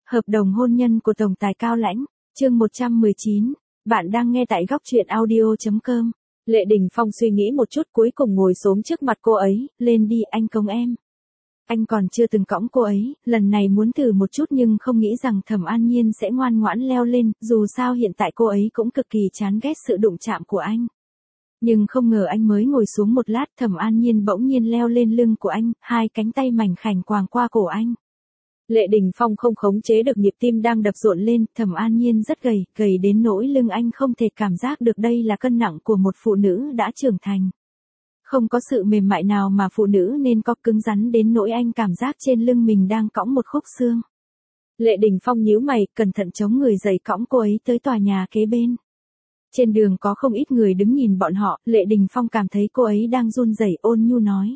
Hợp đồng hôn nhân của tổng tài Cao Lãnh, chương 119, bạn đang nghe tại góc truyện audio.com. Lệ Đình Phong suy nghĩ một chút cuối cùng ngồi xổm trước mặt cô ấy, lên đi anh công em. Anh còn chưa từng cõng cô ấy, lần này muốn thử một chút nhưng không nghĩ rằng Thẩm An Nhiên sẽ ngoan ngoãn leo lên, dù sao hiện tại cô ấy cũng cực kỳ chán ghét sự đụng chạm của anh. Nhưng không ngờ anh mới ngồi xuống một lát, Thẩm An Nhiên bỗng nhiên leo lên lưng của anh, hai cánh tay mảnh khảnh quàng qua cổ anh. Lệ Đình Phong không khống chế được nhịp tim đang đập rộn lên, Thẩm An Nhiên rất gầy, gầy đến nỗi lưng anh không thể cảm giác được đây là cân nặng của một phụ nữ đã trưởng thành. Không có sự mềm mại nào mà phụ nữ nên có, cứng rắn đến nỗi anh cảm giác trên lưng mình đang cõng một khúc xương. Lệ Đình Phong nhíu mày, cẩn thận chống người dậy cõng cô ấy tới tòa nhà kế bên. Trên đường có không ít người đứng nhìn bọn họ, Lệ Đình Phong cảm thấy cô ấy đang run rẩy, ôn nhu nói.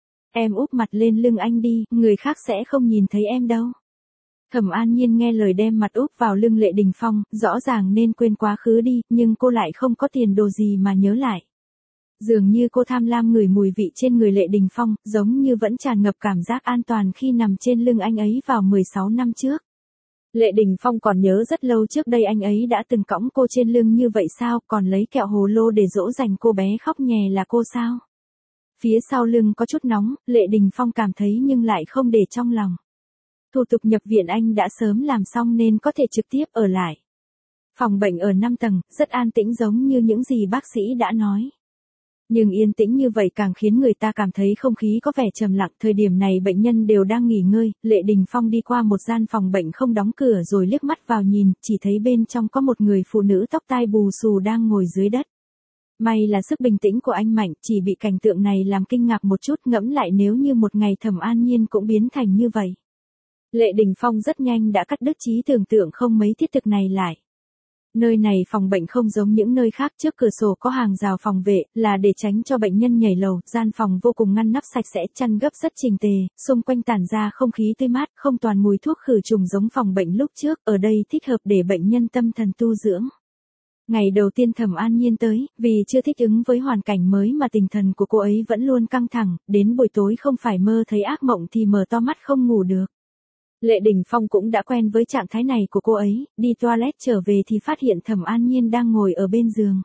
Em úp mặt lên lưng anh đi, người khác sẽ không nhìn thấy em đâu. Thẩm An Nhiên nghe lời đem mặt úp vào lưng Lệ Đình Phong, rõ ràng nên quên quá khứ đi, nhưng cô lại không có tiền đồ gì mà nhớ lại. Dường như cô tham lam ngửi mùi vị trên người Lệ Đình Phong, giống như vẫn tràn ngập cảm giác an toàn khi nằm trên lưng anh ấy vào 16 năm trước. Lệ Đình Phong còn nhớ rất lâu trước đây anh ấy đã từng cõng cô trên lưng như vậy sao, còn lấy kẹo hồ lô để dỗ dành cô bé khóc nhè là cô sao. Phía sau lưng có chút nóng, Lệ Đình Phong cảm thấy nhưng lại không để trong lòng. Thủ tục nhập viện anh đã sớm làm xong nên có thể trực tiếp ở lại. Phòng bệnh ở 5 tầng, rất an tĩnh giống như những gì bác sĩ đã nói. Nhưng yên tĩnh như vậy càng khiến người ta cảm thấy không khí có vẻ trầm lặng. Thời điểm này bệnh nhân đều đang nghỉ ngơi, Lệ Đình Phong đi qua một gian phòng bệnh không đóng cửa rồi liếc mắt vào nhìn, chỉ thấy bên trong có một người phụ nữ tóc tai bù xù đang ngồi dưới đất. May là sức bình tĩnh của anh mạnh, chỉ bị cảnh tượng này làm kinh ngạc một chút, ngẫm lại nếu như một ngày Thẩm An Nhiên cũng biến thành như vậy. Lệ Đình Phong rất nhanh đã cắt đứt trí tưởng tượng không mấy thiết thực này lại. Nơi này phòng bệnh không giống những nơi khác, trước cửa sổ có hàng rào phòng vệ, là để tránh cho bệnh nhân nhảy lầu, gian phòng vô cùng ngăn nắp sạch sẽ, chăn gấp rất chỉnh tề, xung quanh tản ra không khí tươi mát, không toàn mùi thuốc khử trùng giống phòng bệnh lúc trước, ở đây thích hợp để bệnh nhân tâm thần tu dưỡng. Ngày đầu tiên Thẩm An Nhiên tới, vì chưa thích ứng với hoàn cảnh mới mà tinh thần của cô ấy vẫn luôn căng thẳng, đến buổi tối không phải mơ thấy ác mộng thì mở to mắt không ngủ được. Lệ Đình Phong cũng đã quen với trạng thái này của cô ấy, đi toilet trở về thì phát hiện Thẩm An Nhiên đang ngồi ở bên giường.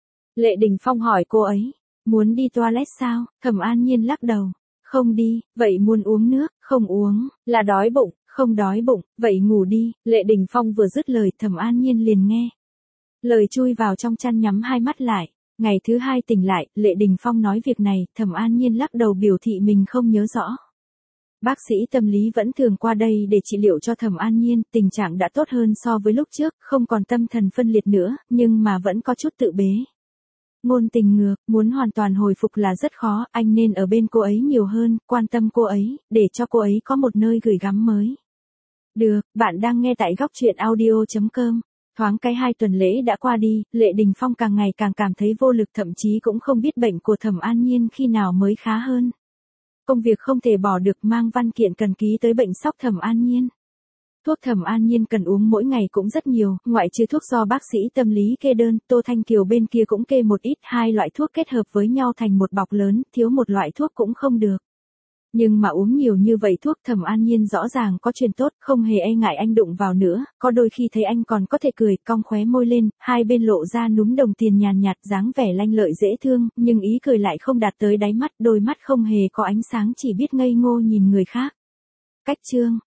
Lệ Đình Phong hỏi cô ấy, muốn đi toilet sao? Thẩm An Nhiên lắc đầu, không đi, vậy muốn uống nước, không uống, là đói bụng, không đói bụng, vậy ngủ đi. Lệ Đình Phong vừa dứt lời Thẩm An Nhiên liền nghe. Lời chui vào trong chăn nhắm hai mắt lại. Ngày thứ hai tỉnh lại, Lệ Đình Phong nói việc này, Thẩm An Nhiên lắc đầu biểu thị mình không nhớ rõ. Bác sĩ tâm lý vẫn thường qua đây để trị liệu cho Thẩm An Nhiên, tình trạng đã tốt hơn so với lúc trước, không còn tâm thần phân liệt nữa, nhưng mà vẫn có chút tự bế. Ngôn tình ngược, muốn hoàn toàn hồi phục là rất khó, anh nên ở bên cô ấy nhiều hơn, quan tâm cô ấy, để cho cô ấy có một nơi gửi gắm mới. Được, bạn đang nghe tại góc truyện audio.com. Thoáng cái 2 tuần lễ đã qua đi, Lệ Đình Phong càng ngày càng cảm thấy vô lực, thậm chí cũng không biết bệnh của Thẩm An Nhiên khi nào mới khá hơn. Công việc không thể bỏ được, mang văn kiện cần ký tới bệnh sóc Thẩm An Nhiên. Thuốc Thẩm An Nhiên cần uống mỗi ngày cũng rất nhiều, ngoại trừ thuốc do bác sĩ tâm lý kê đơn, Tô Thanh Kiều bên kia cũng kê một ít, 2 loại thuốc kết hợp với nhau thành một bọc lớn, thiếu một loại thuốc cũng không được. Nhưng mà uống nhiều như vậy thuốc Thẩm An Nhiên rõ ràng có chuyện tốt, không hề e ngại anh đụng vào nữa, có đôi khi thấy anh còn có thể cười, cong khóe môi lên, hai bên lộ ra núm đồng tiền nhàn nhạt, dáng vẻ lanh lợi dễ thương, nhưng ý cười lại không đạt tới đáy mắt, đôi mắt không hề có ánh sáng, chỉ biết ngây ngô nhìn người khác. Cách chương